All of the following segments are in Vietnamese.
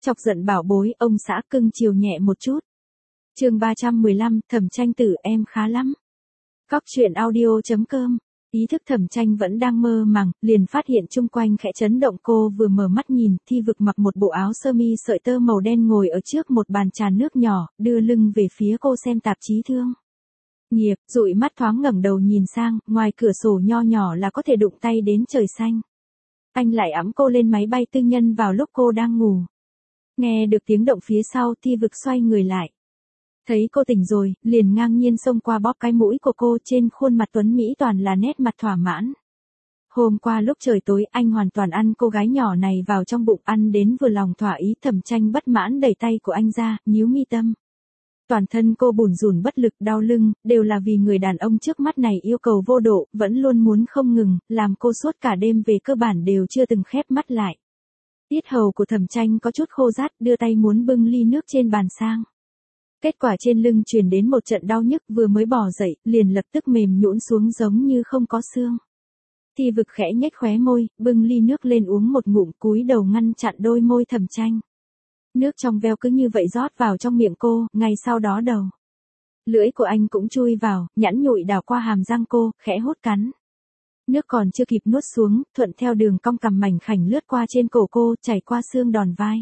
Chọc giận bảo bối, ông xã cưng chiều nhẹ một chút. Chương 315, Thẩm Tranh tử em khá lắm. Góc truyện audio.com. Ý thức Thẩm Tranh vẫn đang mơ màng, liền phát hiện chung quanh khẽ chấn động, cô vừa mở mắt nhìn, Thi Vực mặc một bộ áo sơ mi sợi tơ màu đen ngồi ở trước một bàn trà nước nhỏ, đưa lưng về phía cô xem tạp chí thương nghiệp, dụi mắt thoáng ngẩng đầu nhìn sang, ngoài cửa sổ nho nhỏ là có thể đụng tay đến trời xanh. Anh lại ẵm cô lên máy bay tư nhân vào lúc cô đang ngủ. Nghe được tiếng động phía sau, Thi Vực xoay người lại. Thấy cô tỉnh rồi, liền ngang nhiên xông qua bóp cái mũi của cô, trên khuôn mặt tuấn Mỹ toàn là nét mặt thỏa mãn. Hôm qua lúc trời tối, anh hoàn toàn ăn cô gái nhỏ này vào trong bụng, ăn đến vừa lòng thỏa ý. Thẩm Tranh bất mãn đẩy tay của anh ra, nhíu mi tâm. Toàn thân cô bủn rủn bất lực, đau lưng, đều là vì người đàn ông trước mắt này yêu cầu vô độ, vẫn luôn muốn không ngừng, làm cô suốt cả đêm về cơ bản đều chưa từng khép mắt lại. Tiết hầu của Thẩm Tranh có chút khô rát, đưa tay muốn bưng ly nước trên bàn sang. Kết quả trên lưng truyền đến một trận đau nhức, vừa mới bò dậy, liền lập tức mềm nhũn xuống giống như không có xương. Thi Vực khẽ nhếch khóe môi, bưng ly nước lên uống một ngụm, cúi đầu ngăn chặn đôi môi Thẩm Tranh. Nước trong veo cứ như vậy rót vào trong miệng cô, ngay sau đó đầu lưỡi của anh cũng chui vào, nhẵn nhụi đào qua hàm răng cô, khẽ hút cắn. Nước còn chưa kịp nuốt xuống, thuận theo đường cong cằm mảnh khảnh lướt qua trên cổ cô, chảy qua xương đòn vai.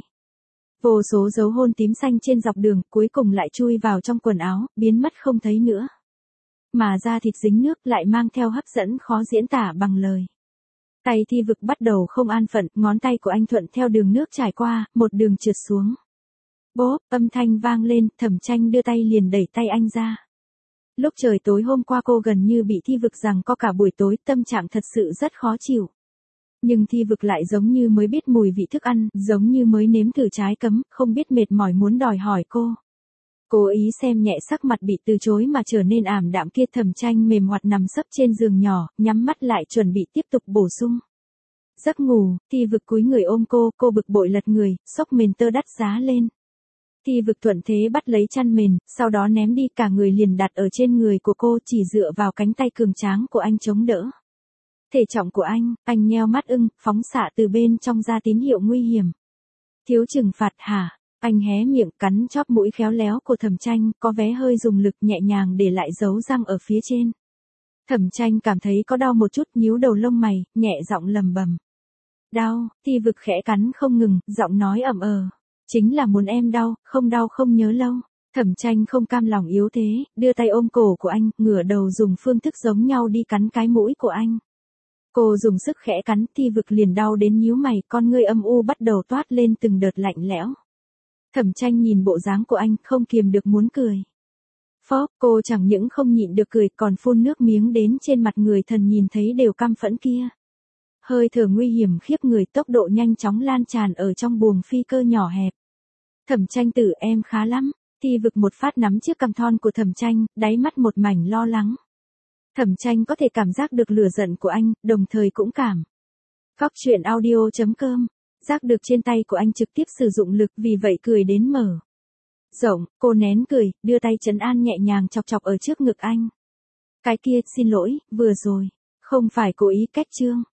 Vô số dấu hôn tím xanh trên dọc đường, cuối cùng lại chui vào trong quần áo, biến mất không thấy nữa. Mà da thịt dính nước lại mang theo hấp dẫn khó diễn tả bằng lời. Tay Thi Vực bắt đầu không an phận, ngón tay của anh thuận theo đường nước trải qua, một đường trượt xuống. Bốp, âm thanh vang lên, Thẩm Tranh đưa tay liền đẩy tay anh ra. Lúc trời tối hôm qua cô gần như bị Thi Vực giằng co cả buổi tối, tâm trạng thật sự rất khó chịu. Nhưng Thi Vực lại giống như mới biết mùi vị thức ăn, giống như mới nếm thử trái cấm, không biết mệt mỏi muốn đòi hỏi cô. Cố ý xem nhẹ sắc mặt bị từ chối mà trở nên ảm đạm kia. Thẩm Tranh mềm hoạt nằm sấp trên giường nhỏ, nhắm mắt lại chuẩn bị tiếp tục bổ sung giấc ngủ. Thi Vực cúi người ôm cô bực bội lật người, xốc mền tơ đắt giá lên. Thi Vực thuận thế bắt lấy chăn mền, sau đó ném đi, cả người liền đặt ở trên người của cô, chỉ dựa vào cánh tay cường tráng của anh chống đỡ. Thể trọng của anh nheo mắt phóng xạ từ bên trong ra tín hiệu nguy hiểm. Thiếu trừng phạt hả? Anh hé miệng cắn chóp mũi khéo léo của Thẩm Tranh, có vẻ hơi dùng lực, nhẹ nhàng để lại dấu răng ở phía trên. Thẩm Tranh cảm thấy có đau một chút, nhíu đầu lông mày, nhẹ giọng lầm bầm. Đau. Thi Vực khẽ cắn không ngừng, giọng nói ẩm chính là muốn em đau không nhớ lâu. Thẩm Tranh không cam lòng yếu thế, đưa tay ôm cổ của anh, ngửa đầu dùng phương thức giống nhau đi cắn cái mũi của anh. Cô dùng sức khẽ cắn, Thi Vực liền đau đến nhíu mày, con ngươi âm u bắt đầu toát lên từng đợt lạnh lẽo. Thẩm Tranh nhìn bộ dáng của anh, không kiềm được muốn cười. Phóp, cô chẳng những không nhịn được cười, còn phun nước miếng đến trên mặt người thần nhìn thấy đều căm phẫn kia. Hơi thở nguy hiểm khiếp người, tốc độ nhanh chóng lan tràn ở trong buồng phi cơ nhỏ hẹp. Thẩm Tranh tử em khá lắm. Thi Vực một phát nắm chiếc cằm thon của Thẩm Tranh, đáy mắt một mảnh lo lắng. Thẩm Tranh có thể cảm giác được lửa giận của anh, đồng thời cũng cảm. Góc truyện audio.com. Giác được trên tay của anh trực tiếp sử dụng lực, vì vậy cười đến mở rộng, cô nén cười, đưa tay trấn an nhẹ nhàng chọc chọc ở trước ngực anh. Cái kia, xin lỗi, vừa rồi, không phải cố ý cách chương.